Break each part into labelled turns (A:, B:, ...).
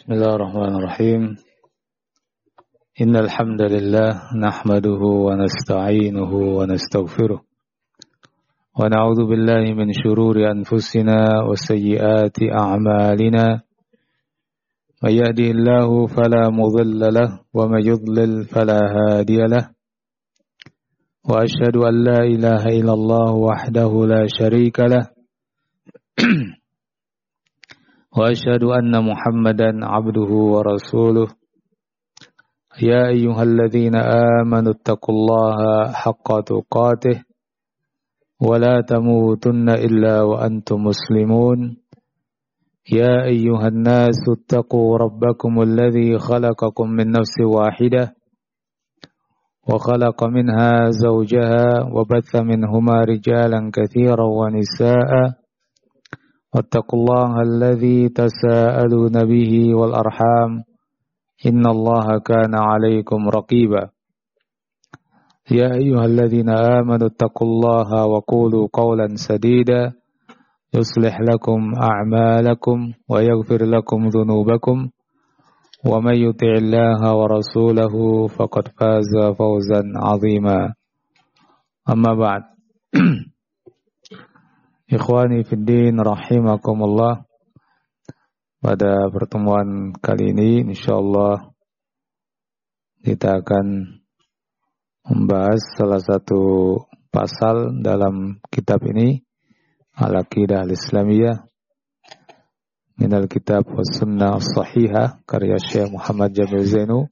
A: Bismillahirrahmanirrahim. Innal hamdalillah nahmaduhu wa nasta'inuhu wa nastaghfiruh. Wa na'udzu billahi min shururi anfusina wa sayyiati a'malina. May yahdihillahu fala mudilla lahu wa may yudlil fala hadiya lahu. Wa asyhadu an la ilaha illallah wahdahu la syarika lahu. Wa asyhadu anna Muhammadan abduhu wa rasuluh. Ya ayyuhalladzina amanu taqullaha haqqa tuqatih wa la tamutunna illa wa antum muslimun. Ya ayyuhan nasu taqu rabbakumul ladzi khalaqakum min nafsin wahidah wa khalaqa minha zawjaha wa batha minhuma rijalan katsiran wa nisaa'a. واتقوا الله الذي تساءلون به والأرحام إن الله كان عليكم رقيبا يا أيها الذين آمنوا اتقوا الله وقولوا قولا سديدا يصلح لكم أعمالكم ويغفر لكم ذنوبكم ومن يطع الله ورسوله فقد فاز فوزا عظيما أما بعد. Ikhwani fiddin rahimakumullah. Pada pertemuan kali ini insyaallah kita akan membahas salah satu pasal dalam kitab ini, Al-Aqidah Al-Islamiyah minal kitab was sunnah as-sahihah karya Syekh Muhammad Jamil Zainu,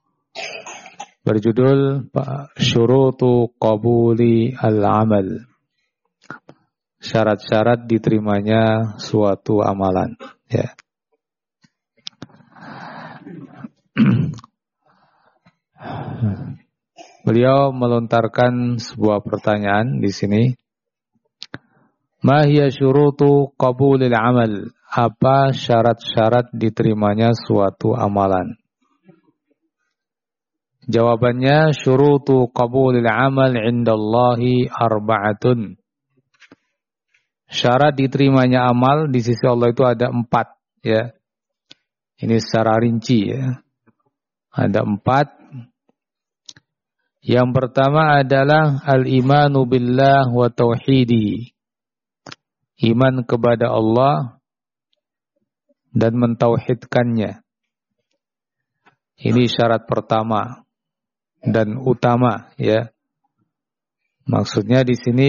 A: berjudul Syurutu Qabuli Al-Amal, syarat-syarat diterimanya suatu amalan, ya. Beliau melontarkan sebuah pertanyaan di sini. Ma hiya syurutu qabulil amal? Apa syarat-syarat diterimanya suatu amalan? Jawabannya, syurutu qabulil amal indallahi arba'atun. Syarat diterimanya amal di sisi Allah itu ada 4, ya. Ini secara rinci, ya. Ada 4. Yang pertama adalah al-imanu billah wa tauhidi. Iman kepada Allah dan mentauhidkannya. Ini syarat pertama dan utama, ya. Maksudnya di sini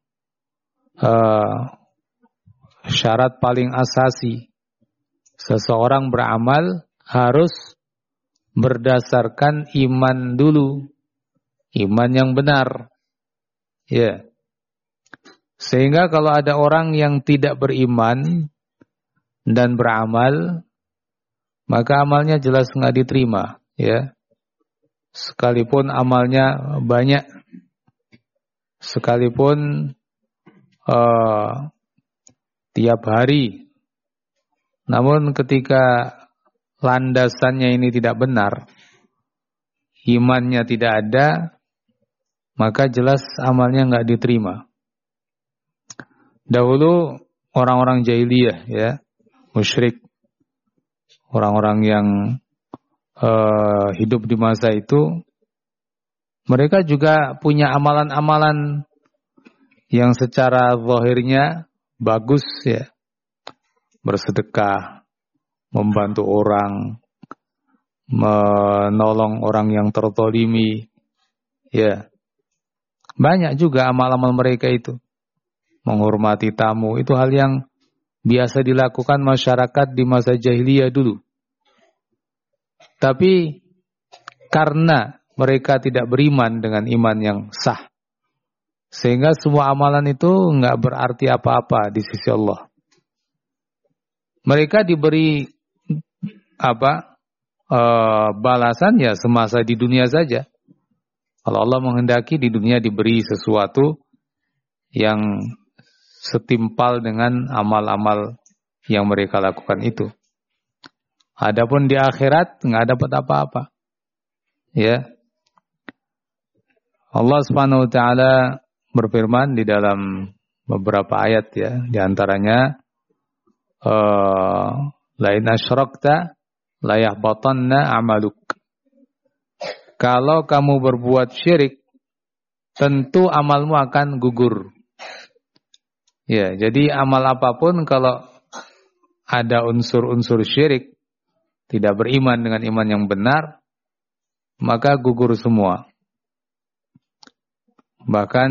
A: syarat paling asasi. Seseorang beramal harus berdasarkan iman dulu, iman yang benar, ya. Sehingga kalau ada orang yang tidak beriman dan beramal, maka amalnya jelas nggak diterima, ya. Sekalipun amalnya banyak, sekalipun tiap hari, namun ketika landasannya ini tidak benar, imannya tidak ada, maka jelas amalnya nggak diterima. Dahulu orang-orang jahiliyah, ya, musyrik, orang-orang yang hidup di masa itu, mereka juga punya amalan-amalan yang secara zahirnya bagus, ya. Bersedekah, membantu orang, menolong orang yang terzalimi, ya. Banyak juga amal-amal mereka itu. Menghormati tamu, itu hal yang biasa dilakukan masyarakat di masa jahiliyah dulu. Tapi karena mereka tidak beriman dengan iman yang sah, sehingga semua amalan itu nggak berarti apa-apa di sisi Allah. Mereka diberi balasan ya semasa di dunia saja. Kalau Allah menghendaki di dunia diberi sesuatu yang setimpal dengan amal-amal yang mereka lakukan itu. Adapun di akhirat nggak dapat apa-apa, ya. Allah Subhanahu wa taala berfirman di dalam beberapa ayat, ya, di antaranya lain asyrakta la yahbatanna amaluk. Kalau kamu berbuat syirik, tentu amalmu akan gugur. Ya, jadi amal apapun kalau ada unsur-unsur syirik, tidak beriman dengan iman yang benar, maka gugur semua. Bahkan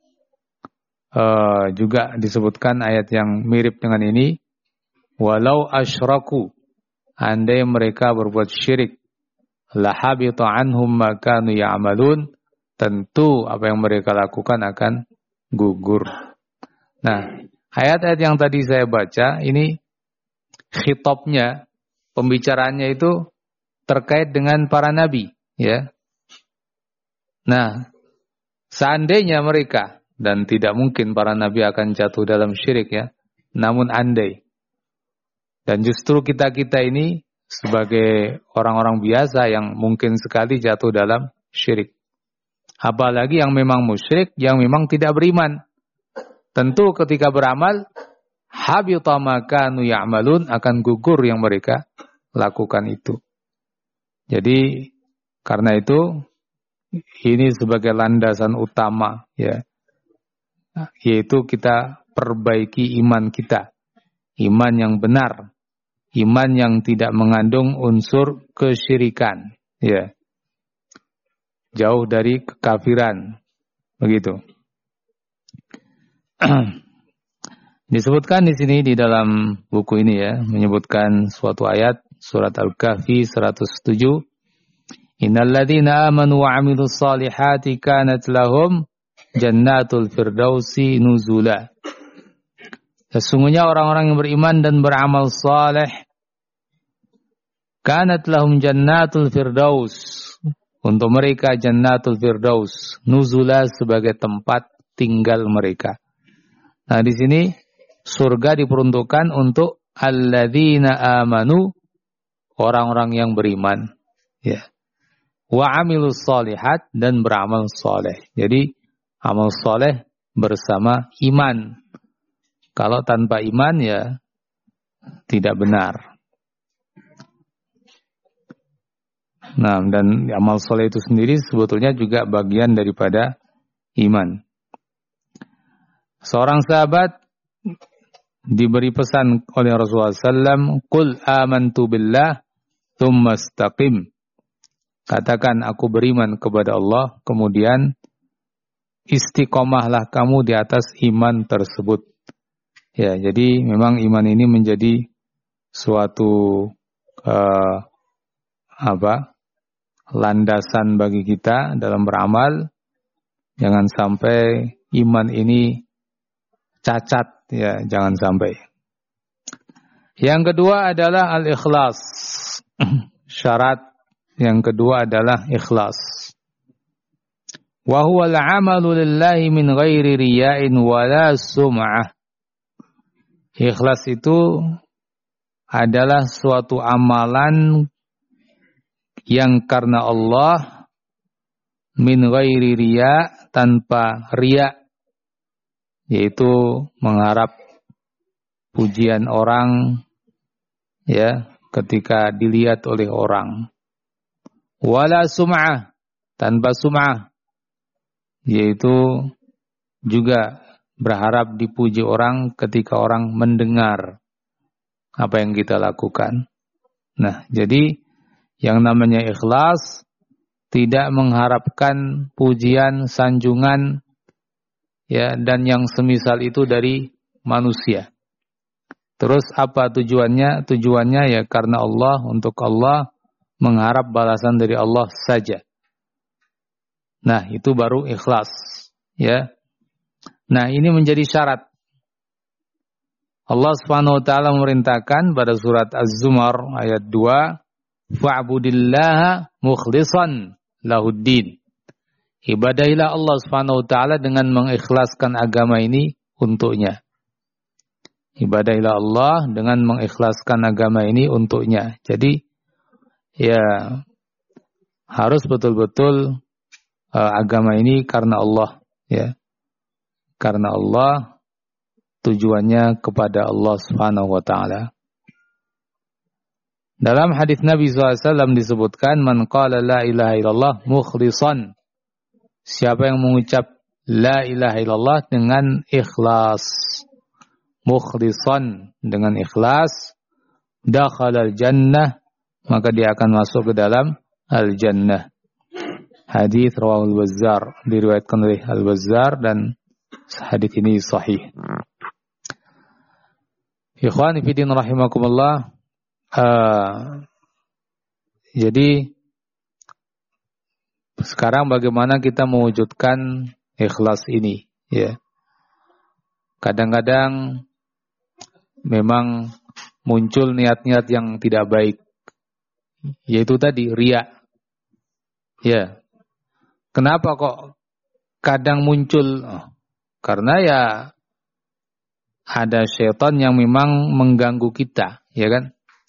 A: juga disebutkan ayat yang mirip dengan ini, walau asyraku, andai mereka berbuat syirik, lahabita anhum ma kanu ya'malun, tentu apa yang mereka lakukan akan gugur. Nah, ayat-ayat yang tadi saya baca ini khitabnya, pembicaraannya itu terkait dengan para nabi, ya. Nah, seandainya mereka, dan tidak mungkin para nabi akan jatuh dalam syirik, ya, namun andai. Dan justru kita-kita ini sebagai orang-orang biasa yang mungkin sekali jatuh dalam syirik. Apalagi yang memang musyrik, yang memang tidak beriman. Tentu ketika beramal, habita ma kanu ya'malun, akan gugur yang mereka lakukan itu. Jadi karena itu ini sebagai landasan utama, ya, yaitu kita perbaiki iman kita, iman yang benar, iman yang tidak mengandung unsur kesyirikan, ya, jauh dari kekafiran, begitu. Disebutkan di sini di dalam buku ini, ya, menyebutkan suatu ayat surat Al-Kahfi 107. Innal ladzina amanu wa 'amilus solihati kanat lahum jannatul firdausi nuzula. Sesungguhnya orang-orang yang beriman dan beramal saleh, kanat lahum jannatul firdaus, untuk mereka jannatul firdaus, nuzula, sebagai tempat tinggal mereka. Nah, di sini surga diperuntukkan untuk alladzina amanu, orang-orang yang beriman, ya. Wa 'amilus sholihat, dan beramal saleh. Jadi amal saleh bersama iman. Kalau tanpa iman, ya tidak benar. Nah, dan amal saleh itu sendiri sebetulnya juga bagian daripada iman. Seorang sahabat diberi pesan oleh Rasulullah SAW, "Qul amantu billah, tsumma istaqim." Katakan, aku beriman kepada Allah, kemudian istiqomahlah kamu di atas iman tersebut. Ya, jadi memang iman ini menjadi suatu landasan bagi kita dalam beramal. Jangan sampai iman ini cacat, ya, jangan sampai. Yang kedua adalah al-ikhlas. Syarat yang kedua adalah ikhlas. Wa huwa al-'amalu lillahi min ghairi riya'in wala sum'ah. Ikhlas itu adalah suatu amalan yang karena Allah, min ghairi riya, tanpa riya, yaitu mengharap pujian orang, ya, ketika dilihat oleh orang. Wala sum'ah, tanpa sum'ah, yaitu juga berharap dipuji orang ketika orang mendengar apa yang kita lakukan. Nah, jadi yang namanya ikhlas tidak mengharapkan pujian, sanjungan, ya, dan yang semisal itu dari manusia. Terus apa tujuannya? Tujuannya ya karena Allah, untuk Allah, mengharap balasan dari Allah saja. Nah, itu baru ikhlas, ya. Nah, ini menjadi syarat. Allah Subhanahu wa taala memerintahkan pada surat Az-Zumar ayat 2, fa'budillaha mukhlishan lahuddin. Ibadahilah Allah Subhanahu wa taala dengan mengikhlaskan agama ini untuknya. Ibadahilah Allah dengan mengikhlaskan agama ini untuknya. Jadi ya harus betul-betul agama ini karena Allah, ya. Karena Allah, tujuannya kepada Allah Subhanahu wa taala. Dalam hadis Nabi SAW disebutkan, man qala la ilaha illallah mukhlishan. Siapa yang mengucap la ilaha illallah dengan ikhlas. Mukhlishan, dengan ikhlas. Dakhala al-jannah, maka dia akan masuk ke dalam al-jannah. Hadis rawahul Bazzar, diriwayatkan oleh Al-Bazzar dan hadis ini sahih. Ikhwani fi din rahimakumullah. Jadi sekarang bagaimana kita mewujudkan ikhlas ini, ya. Kadang-kadang memang muncul niat-niat yang tidak baik, yaitu tadi riya. Ya. Kenapa kok kadang muncul? Karena ya ada syaitan yang memang mengganggu kita, ya kan?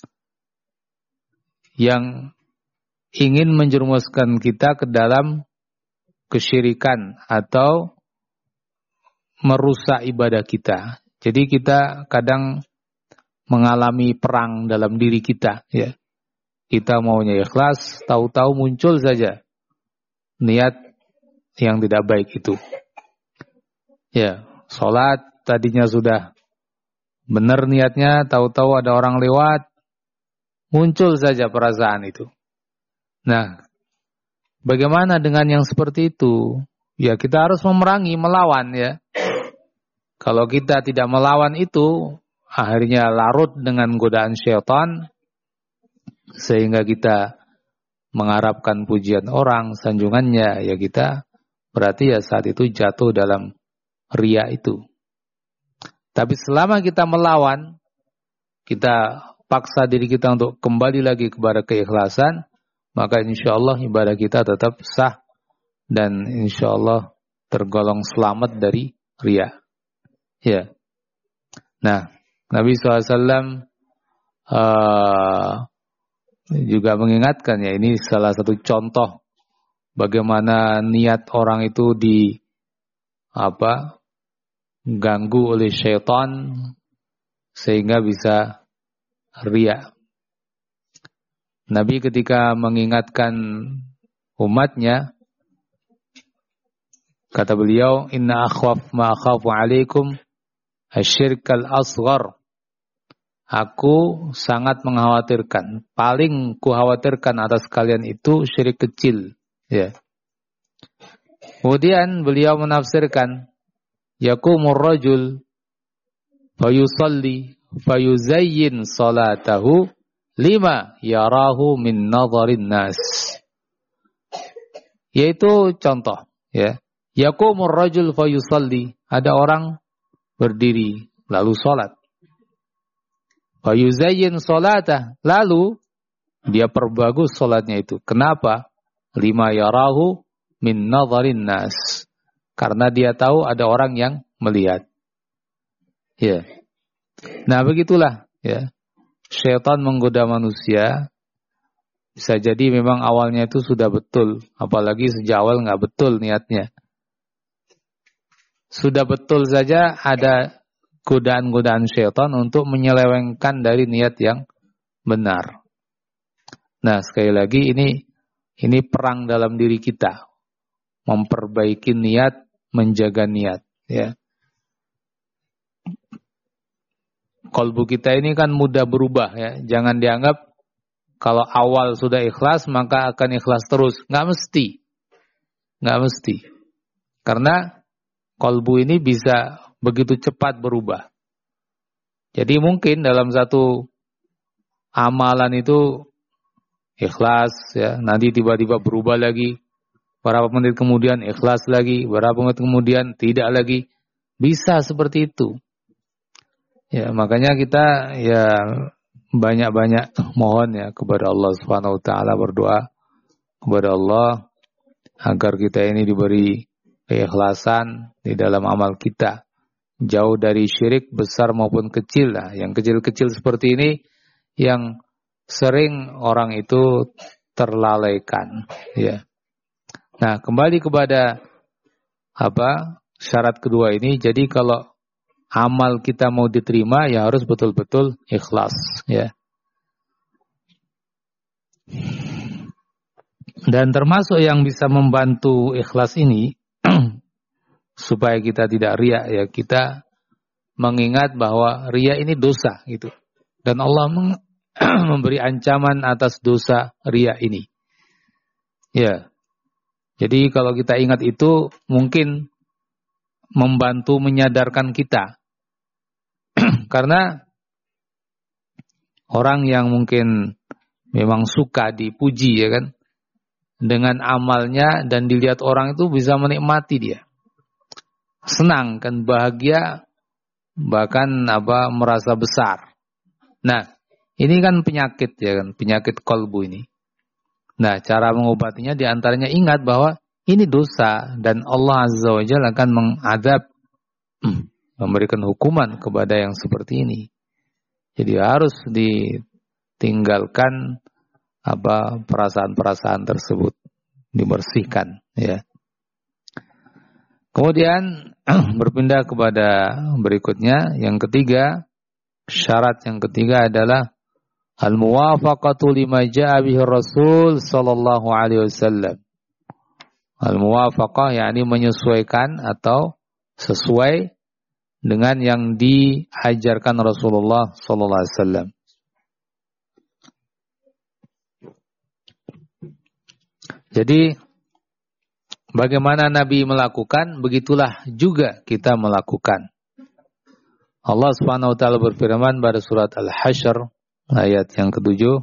A: Yang ingin menjerumuskan kita ke dalam kesyirikan atau merusak ibadah kita. Jadi kita kadang mengalami perang dalam diri kita, ya. Kita maunya ikhlas, tahu-tahu muncul saja niat yang tidak baik itu. Ya, sholat tadinya sudah benar niatnya, tahu-tahu ada orang lewat, muncul saja perasaan itu. Nah, bagaimana dengan yang seperti itu? Ya, kita harus memerangi, melawan, ya. Kalau kita tidak melawan itu, akhirnya larut dengan godaan syaitan, sehingga kita mengharapkan pujian orang, sanjungannya, ya kita berarti ya saat itu jatuh dalam riya itu. Tapi selama kita melawan, kita paksa diri kita untuk kembali lagi kepada keikhlasan, maka insya Allah ibadah kita tetap sah dan insya Allah tergolong selamat dari riya. Ya. Nah, Nabi SAW juga mengingatkan, ya, ini salah satu contoh bagaimana niat orang itu ganggu oleh syaitan sehingga bisa riya. Nabi ketika mengingatkan umatnya, kata beliau, inna akhwaf ma akhafu alaikum asyirkal asghar. Aku sangat mengkhawatirkan, paling kukhawatirkan atas kalian itu syirik kecil, ya. Kemudian beliau menafsirkan, yakumur rajul fayusalli fayuzayyin salatahu lima yarahu min nadharin nas. Yaitu contoh, ya. Yakumur rajul fayusalli, ada orang berdiri lalu salat. Fayuzayyin salatah, lalu dia perbagus salatnya itu. Kenapa? Lima yarahu min nadharin nas. Karena dia tahu ada orang yang melihat. Ya. Nah, begitulah, ya. Syaitan menggoda manusia. Bisa jadi memang awalnya itu sudah betul, apalagi sejak awal nggak betul niatnya. Sudah betul saja ada godaan-godaan syaitan untuk menyelewengkan dari niat yang benar. Nah, sekali lagi ini perang dalam diri kita. Memperbaiki niat, menjaga niat, ya. Qalbu kita ini kan mudah berubah, ya. Jangan dianggap kalau awal sudah ikhlas maka akan ikhlas terus. Nggak mesti. Nggak mesti. Karena qalbu ini bisa begitu cepat berubah. Jadi mungkin dalam satu amalan itu ikhlas, ya, nanti tiba-tiba berubah lagi. Beberapa menit kemudian ikhlas lagi, beberapa menit kemudian tidak lagi. Bisa seperti itu. Ya, makanya kita ya banyak-banyak mohon, ya, kepada Allah Subhanahu wa taala, berdoa kepada Allah agar kita ini diberi keikhlasan di dalam amal kita. Jauh dari syirik besar maupun kecil lah. Yang kecil-kecil seperti ini yang sering orang itu terlalaikan, ya. Nah, kembali kepada syarat kedua ini. Jadi kalau amal kita mau diterima ya harus betul-betul ikhlas, ya. Dan termasuk yang bisa membantu ikhlas ini supaya kita tidak riya, ya kita mengingat bahwa riya ini dosa gitu. Dan Allah memberi ancaman atas dosa riya ini. Ya. Jadi kalau kita ingat itu mungkin membantu menyadarkan kita. Karena orang yang mungkin memang suka dipuji ya kan, dengan amalnya dan dilihat orang itu bisa menikmati dia. Senang kan, bahagia, bahkan merasa besar. Nah, ini kan penyakit ya kan, penyakit kolbu ini. Nah, cara mengobatinya diantaranya ingat bahwa ini dosa dan Allah Azza wa Jalla akan mengadab, memberikan hukuman kepada yang seperti ini. Jadi harus ditinggalkan perasaan-perasaan tersebut, dibersihkan ya. Kemudian berpindah kepada berikutnya, yang ketiga, syarat yang ketiga adalah al-muwafaqatu lima jaa bihi Rasul sallallahu alaihi wasallam. Al-muwafaqah yakni menyesuaikan atau sesuai dengan yang diajarkan Rasulullah sallallahu alaihi wasallam. Jadi bagaimana Nabi melakukan, begitulah juga kita melakukan. Allah Subhanahu wa taala berfirman pada surat Al-Hasyr ayat yang ke-7.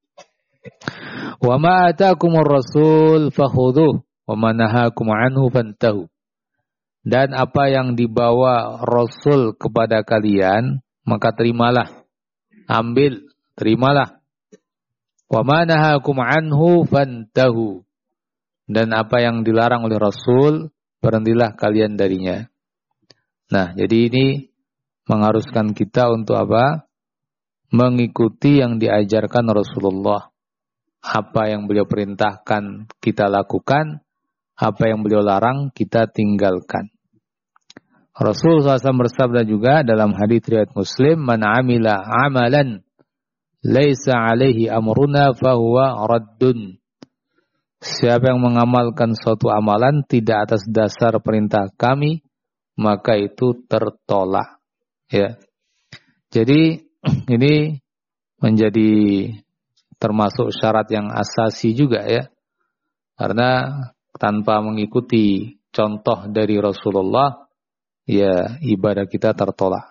A: Wa ma ataakumur rasul fakhudhuhu wa ma nahakum anhu fantahu. Dan apa yang dibawa Rasul kepada kalian, maka terimalah. Ambil, terimalah. Wa ma nahakum anhu fantahu. Dan apa yang dilarang oleh Rasul, berhentilah kalian darinya. Nah, jadi ini mengharuskan kita untuk apa? Mengikuti yang diajarkan Rasulullah. Apa yang beliau perintahkan kita lakukan, apa yang beliau larang kita tinggalkan. Rasul SAW bersabda juga dalam hadits riwayat Muslim, "Man 'amila 'amalan laisa 'alaihi amruna fahuwa raddun." Siapa yang mengamalkan suatu amalan tidak atas dasar perintah kami, maka itu tertolak. Ya. Jadi ini menjadi termasuk syarat yang asasi juga ya. Karena tanpa mengikuti contoh dari Rasulullah, ya ibadah kita tertolak.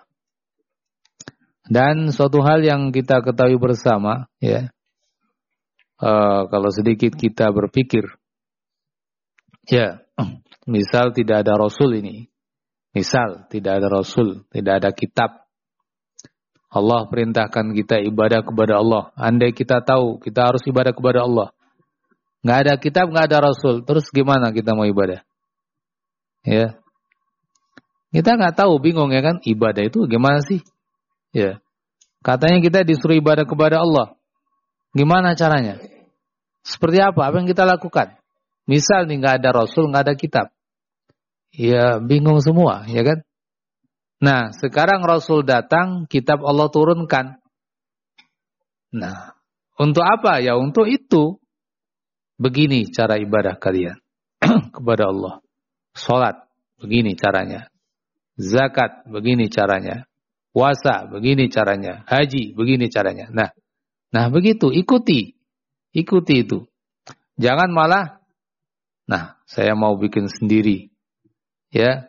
A: Dan suatu hal yang kita ketahui bersama, ya, kalau sedikit kita berpikir, ya, misal tidak ada Rasul ini, misal tidak ada Rasul, tidak ada kitab, Allah perintahkan kita ibadah kepada Allah. Andai kita tahu kita harus ibadah kepada Allah, nggak ada kitab, nggak ada Rasul, terus gimana kita mau ibadah? Ya, kita nggak tahu, bingung ya kan, ibadah itu gimana sih? Ya, katanya kita disuruh ibadah kepada Allah, gimana caranya? Seperti apa yang kita lakukan? Misal nih nggak ada Rasul, nggak ada kitab, ya bingung semua, ya kan? Nah, sekarang Rasul datang, kitab Allah turunkan. Nah, untuk apa? Ya untuk itu. Begini cara ibadah kalian kepada Allah. Salat, begini caranya. Zakat, begini caranya. Puasa, begini caranya. Haji, begini caranya. Nah begitu, ikuti itu. Jangan malah, saya mau bikin sendiri, ya,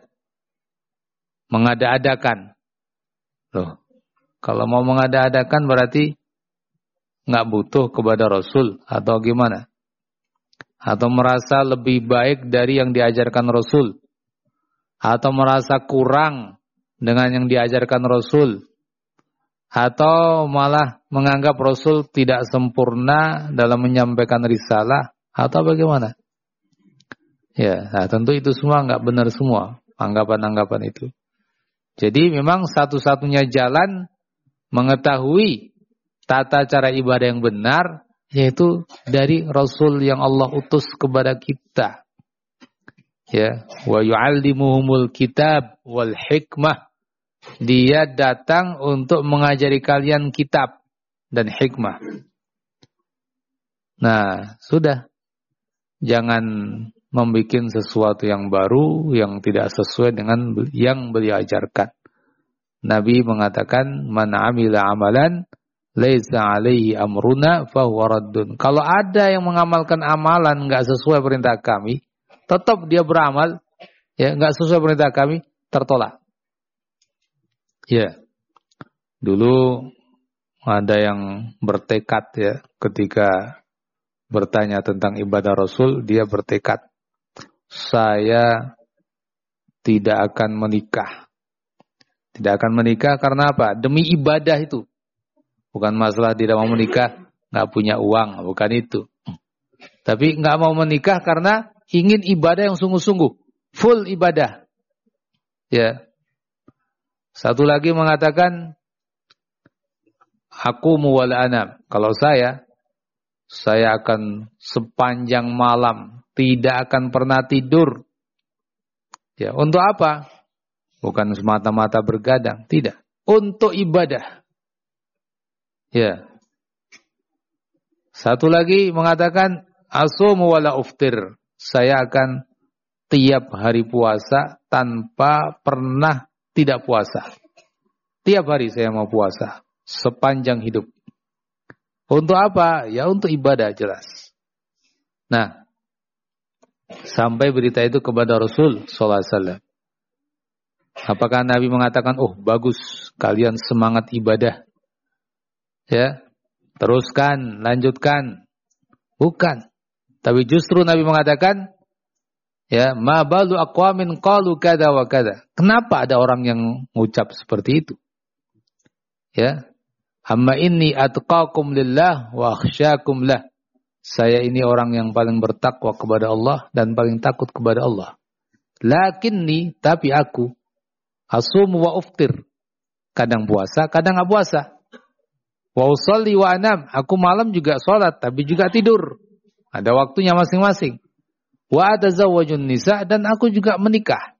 A: mengada-adakan. Loh, kalau mau mengada-adakan berarti nggak butuh kepada Rasul atau gimana? Atau merasa lebih baik dari yang diajarkan Rasul, atau merasa kurang dengan yang diajarkan Rasul, atau malah menganggap Rasul tidak sempurna dalam menyampaikan risalah, atau bagaimana? Ya, tentu itu semua nggak benar semua, anggapan-anggapan itu. Jadi memang satu-satunya jalan mengetahui tata cara ibadah yang benar, yaitu dari Rasul yang Allah utus kepada kita. Ya, wa yu'allimuhumul kitab wal hikmah. Dia datang untuk mengajari kalian kitab dan hikmah. Nah, sudah. jangan membuat sesuatu yang baru yang tidak sesuai dengan yang beliau ajarkan. Nabi mengatakan, man amila amalan laisa alaihi amruna fahuwa raddun. Kalau ada yang mengamalkan amalan enggak sesuai perintah kami, tetap dia beramal, ya enggak sesuai perintah kami, tertolak. Ya. Dulu ada yang bertekad ya ketika bertanya tentang ibadah Rasul, dia bertekad, saya tidak akan menikah. Tidak akan menikah karena apa? Demi ibadah itu. Bukan masalah tidak mau menikah, nggak punya uang, bukan itu. Tapi nggak mau menikah karena ingin ibadah yang sungguh-sungguh, full ibadah. Ya. Satu lagi mengatakan, aku muwala anam. Kalau saya akan sepanjang malam tidak akan pernah tidur. Ya, untuk apa? Bukan semata-mata bergadang, tidak. Untuk ibadah. Ya. Satu lagi mengatakan asumu wala uftir. Saya akan tiap hari puasa tanpa pernah tidak puasa. Tiap hari saya mau puasa sepanjang hidup. Untuk apa? Ya untuk ibadah jelas. Nah, sampai berita itu kepada Rasul sallallahu alaihi wasallam. Apakah Nabi mengatakan, "Oh, bagus, kalian semangat ibadah." Ya, teruskan, lanjutkan. Bukan. Tapi justru Nabi mengatakan, ya, ma balu aqwamin qalu kada wa kada. Kenapa ada orang yang mengucap seperti itu? Ya. Amma inni atqakum lillah wa akhsyakum lah. Saya ini orang yang paling bertakwa kepada Allah dan paling takut kepada Allah. Lakinni, tapi aku asumu wa uftir. Kadang puasa, kadang enggak puasa. Wa usalli wa anam, aku malam juga sholat tapi juga tidur. Ada waktunya masing-masing. Wa atazawwajun nisa, dan aku juga menikah.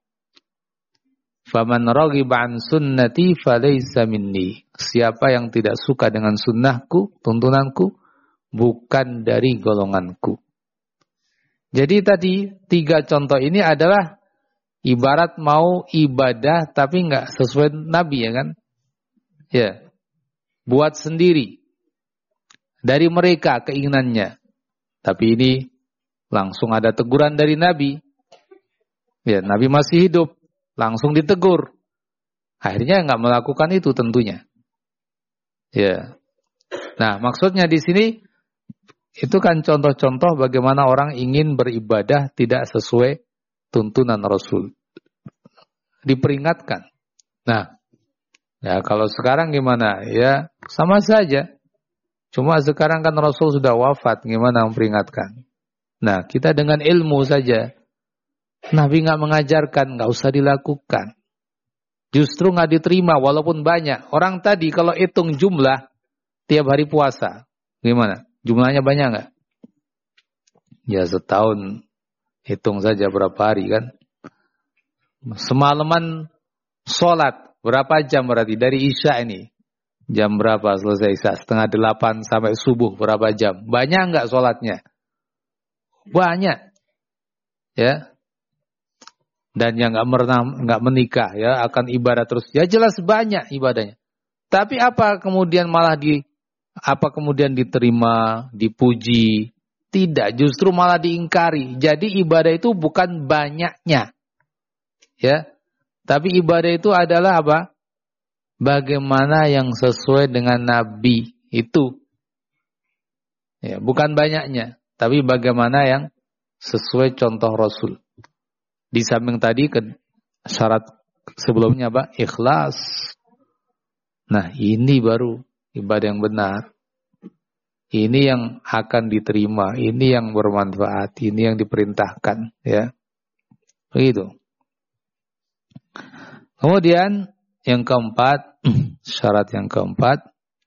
A: Faman raghiba an sunnati falaysa minni. Siapa yang tidak suka dengan sunnahku, tuntunanku, bukan dari golonganku. Jadi tadi 3 contoh ini adalah ibarat mau ibadah tapi enggak sesuai Nabi, ya kan? Ya. Buat sendiri dari mereka keinginannya. Tapi ini langsung ada teguran dari Nabi. Ya, Nabi masih hidup, langsung ditegur. Akhirnya enggak melakukan itu tentunya. Ya. Nah, maksudnya di sini itu kan contoh-contoh bagaimana orang ingin beribadah tidak sesuai tuntunan Rasul. Diperingatkan. Nah, ya kalau sekarang gimana? Ya sama saja. Cuma sekarang kan Rasul sudah wafat, gimana memperingatkan? Nah, kita dengan ilmu saja. Nabi nggak mengajarkan, nggak usah dilakukan. Justru nggak diterima walaupun banyak. Orang tadi kalau hitung jumlah tiap hari puasa, gimana? Jumlahnya banyak nggak? Ya setahun hitung saja berapa hari kan? Semalaman sholat. Berapa jam berarti? Dari Isya ini. Jam berapa selesai Isya? 7:30 sampai subuh. Berapa jam? Banyak enggak sholatnya? Banyak. Ya. Dan yang enggak menikah ya akan ibadah terus. Ya jelas banyak ibadahnya. Tapi apa kemudian kemudian diterima, dipuji? Tidak, justru malah diingkari. Jadi ibadah itu bukan banyaknya. Ya. Tapi ibadah itu adalah apa? Bagaimana yang sesuai dengan Nabi itu. Ya, bukan banyaknya, tapi bagaimana yang sesuai contoh Rasul. Di samping tadi syarat sebelumnya apa? Ikhlas. Nah, ini baru ibadah yang benar. Ini yang akan diterima, ini yang bermanfaat, ini yang diperintahkan, ya. Begitu. Kemudian yang keempat, syarat yang keempat,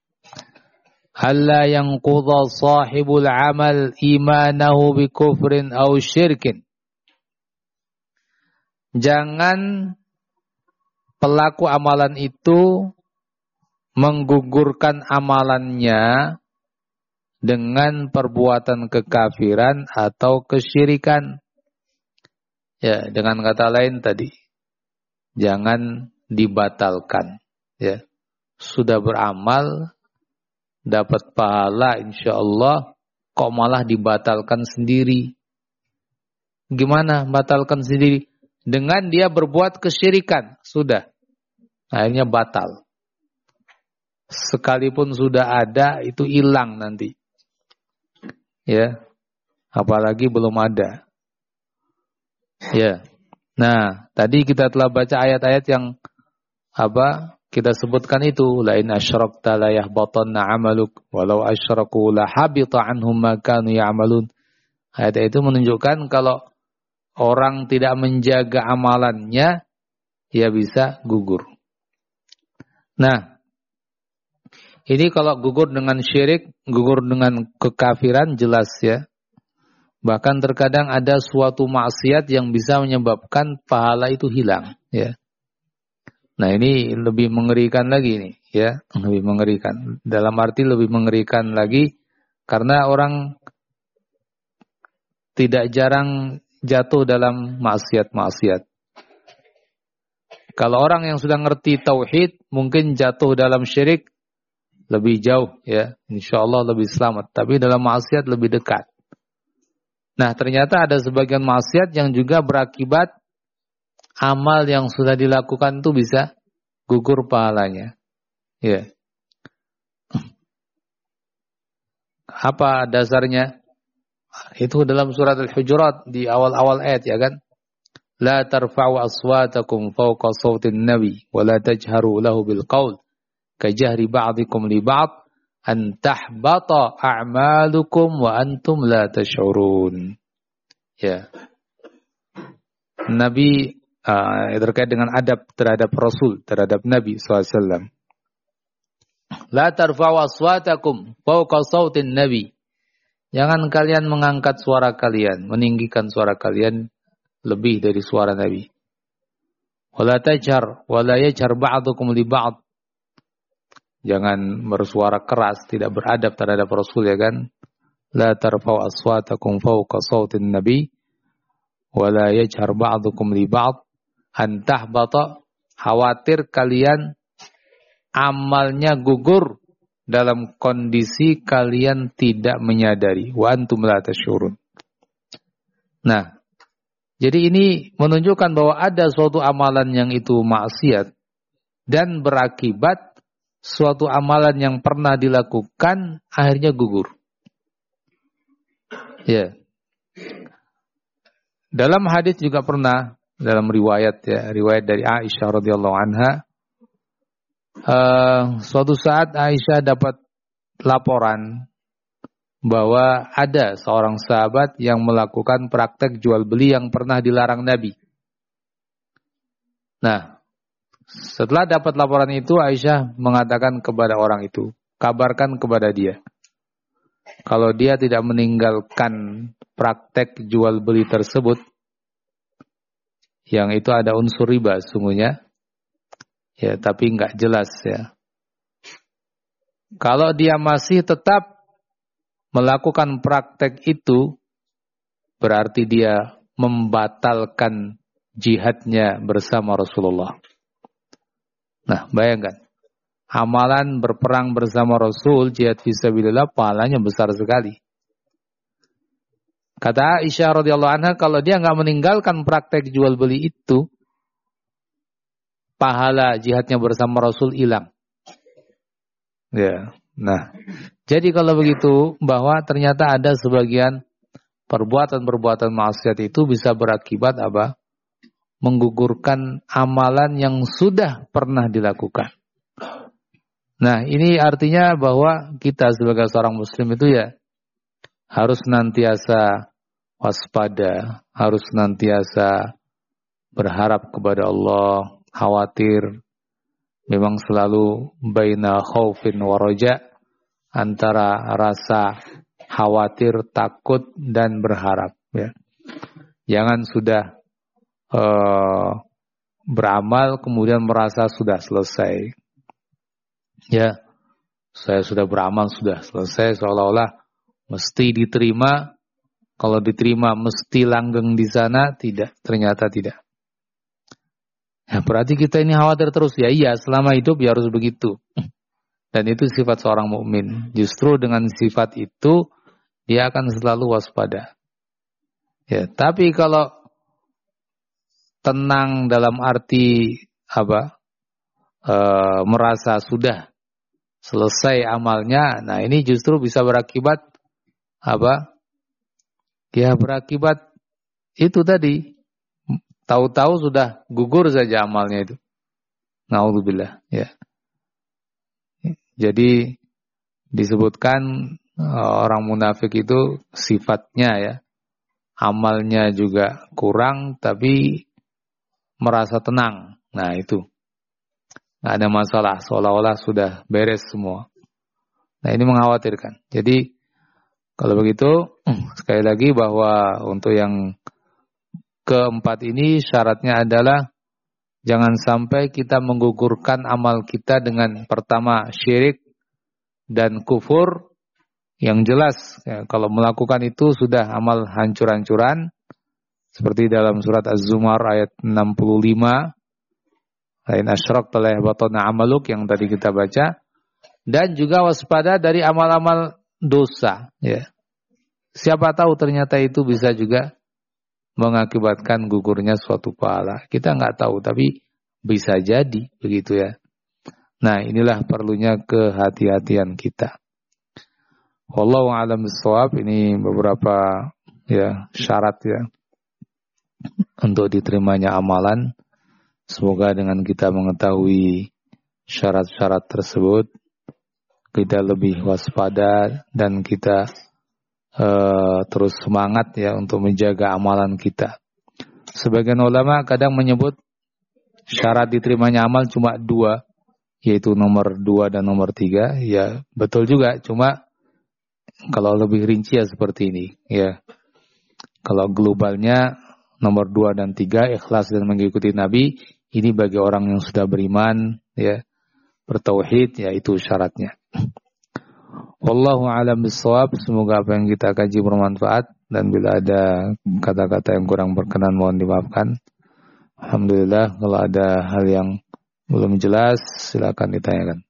A: alla yanqudha sahibul amal imanahu bi kufrin aw syirkin. Jangan pelaku amalan itu menggugurkan amalannya dengan perbuatan kekafiran atau kesyirikan. Ya, dengan kata lain tadi, jangan dibatalkan. Ya, sudah beramal, dapat pahala insyaallah, kok malah dibatalkan sendiri. Gimana batalkan sendiri? Dengan dia berbuat kesyirikan, sudah. Akhirnya batal. Sekalipun sudah ada, itu hilang nanti. Ya, apalagi belum ada. Ya. Nah, tadi kita telah baca ayat-ayat yang kita sebutkan itu, la in asyrakta la yahbatanna 'amaluk walau asyraku la habita 'anhum ma kanu ya'malun. Ayat itu menunjukkan kalau orang tidak menjaga amalannya, ya bisa gugur. Nah, ini kalau gugur dengan syirik, gugur dengan kekafiran, jelas ya. Bahkan terkadang ada suatu maksiat yang bisa menyebabkan pahala itu hilang. Ya. Nah, ini lebih mengerikan lagi nih, ya, lebih mengerikan. Dalam arti lebih mengerikan lagi karena orang tidak jarang jatuh dalam maksiat-maksiat. Kalau orang yang sudah ngerti tauhid, mungkin jatuh dalam syirik lebih jauh, ya, insyaallah lebih selamat. Tapi dalam maksiat lebih dekat. Nah, ternyata ada sebagian maksiat yang juga berakibat amal yang sudah dilakukan itu bisa gugur pahalanya. Ya. Apa dasarnya? Itu dalam surat Al-Hujurat di awal-awal ayat, ya kan? La tarfa'u aswatakum fawqa sawtin nabi wa la tajharu lahu bil qaul kajahri ba'dikum li ba'd an tahbata a'malukum wa antum la tash'urun. Ya. Nabi terkait dengan adab terhadap Rasul, terhadap Nabi SAW. La tarfa'u aswatakum fawqa sawtin nabi. Jangan kalian mengangkat suara kalian, meninggikan suara kalian lebih dari suara Nabi. Wala tajhar wala yajhar ba'dukum li ba'd. Jangan bersuara keras, tidak beradab terhadap Rasul, ya kan? La tarfa'u aswatakum fawqa sawtin nabi wala yajhar ba'dukum li ba'd an tahbata. Khawatir kalian amalnya gugur dalam kondisi kalian tidak menyadari. Wa antum la tash'urun. Nah, jadi ini menunjukkan bahwa ada suatu amalan yang itu maksiat dan berakibat suatu amalan yang pernah dilakukan akhirnya gugur. Ya. Dalam hadis juga pernah, dalam riwayat, ya, riwayat dari Aisyah radhiyallahu anha, suatu saat Aisyah dapat laporan bahwa ada seorang sahabat yang melakukan praktek jual beli yang pernah dilarang Nabi. Nah, setelah dapat laporan itu, Aisyah mengatakan kepada orang itu, kabarkan kepada dia, kalau dia tidak meninggalkan praktek jual beli tersebut, yang itu ada unsur riba sungguhnya, ya, tapi nggak jelas, ya. Kalau dia masih tetap melakukan praktek itu, berarti dia membatalkan jihadnya bersama Rasulullah. Nah, bayangkan, amalan berperang bersama Rasul, jihad fisabilillah, pahalanya besar sekali. Kata Aisyah radhiyallahu anha, kalau dia nggak meninggalkan praktek jual beli itu, pahala jihadnya bersama Rasul hilang. Ya, nah, jadi kalau begitu, bahwa ternyata ada sebagian perbuatan-perbuatan maksiat itu bisa berakibat apa? Menggugurkan amalan yang sudah pernah dilakukan. Nah, ini artinya bahwa kita sebagai seorang muslim itu ya harus senantiasa waspada, harus senantiasa berharap kepada Allah, khawatir, memang selalu baina khaufin wa raja, antara rasa khawatir, takut, dan berharap, ya. Jangan sudah beramal kemudian merasa sudah selesai. Ya, saya sudah beramal, sudah selesai, seolah-olah Mesti diterima. Kalau diterima mesti langgeng di sana, tidak. Ternyata tidak. Nah, berarti kita ini khawatir terus. Ya iya, selama hidup ya harus begitu. Dan itu sifat seorang mukmin. Justru dengan sifat itu dia akan selalu waspada. Ya, tapi kalau tenang dalam arti apa? Merasa sudah selesai amalnya. Nah, ini justru bisa berakibat apa? Ya, berakibat itu tadi. Tahu-tahu sudah gugur saja amalnya itu. Na'udzubillah, ya. Jadi disebutkan orang munafik itu sifatnya ya, amalnya juga kurang tapi merasa tenang. Nah itu, nggak ada masalah, seolah-olah sudah beres semua. Nah ini mengkhawatirkan. Jadi kalau begitu sekali lagi bahwa untuk yang keempat ini syaratnya adalah jangan sampai kita menggugurkan amal kita dengan pertama syirik dan kufur yang jelas. Ya, kalau melakukan itu sudah amal hancur-hancuran. Seperti dalam surat Az-Zumar ayat 65. Lain asyrak telah batana amaluk yang tadi kita baca. Dan juga waspada dari amal-amal dosa. Ya. Siapa tahu ternyata itu bisa juga mengakibatkan gugurnya suatu pahala. Kita nggak tahu, tapi bisa jadi begitu ya. Nah, inilah perlunya kehati-hatian kita. Wallahu a'lam bishawab. Ini beberapa ya syarat ya untuk diterimanya amalan. Semoga dengan kita mengetahui syarat-syarat tersebut, kita lebih waspada dan kita terus semangat ya untuk menjaga amalan kita. Sebagian ulama kadang menyebut syarat diterimanya amal cuma 2, yaitu nomor 2 dan nomor 3. Ya betul juga, cuma kalau lebih rinci ya seperti ini ya. Kalau globalnya nomor 2 dan 3, ikhlas dan mengikuti Nabi, ini bagi orang yang sudah beriman ya, bertauhid, ya itu syaratnya. Wallahu a'lam bishawab. Semoga apa yang kita kaji bermanfaat, dan bila ada kata-kata yang kurang berkenan mohon dimaafkan. Alhamdulillah. Kalau ada hal yang belum jelas silakan ditanyakan.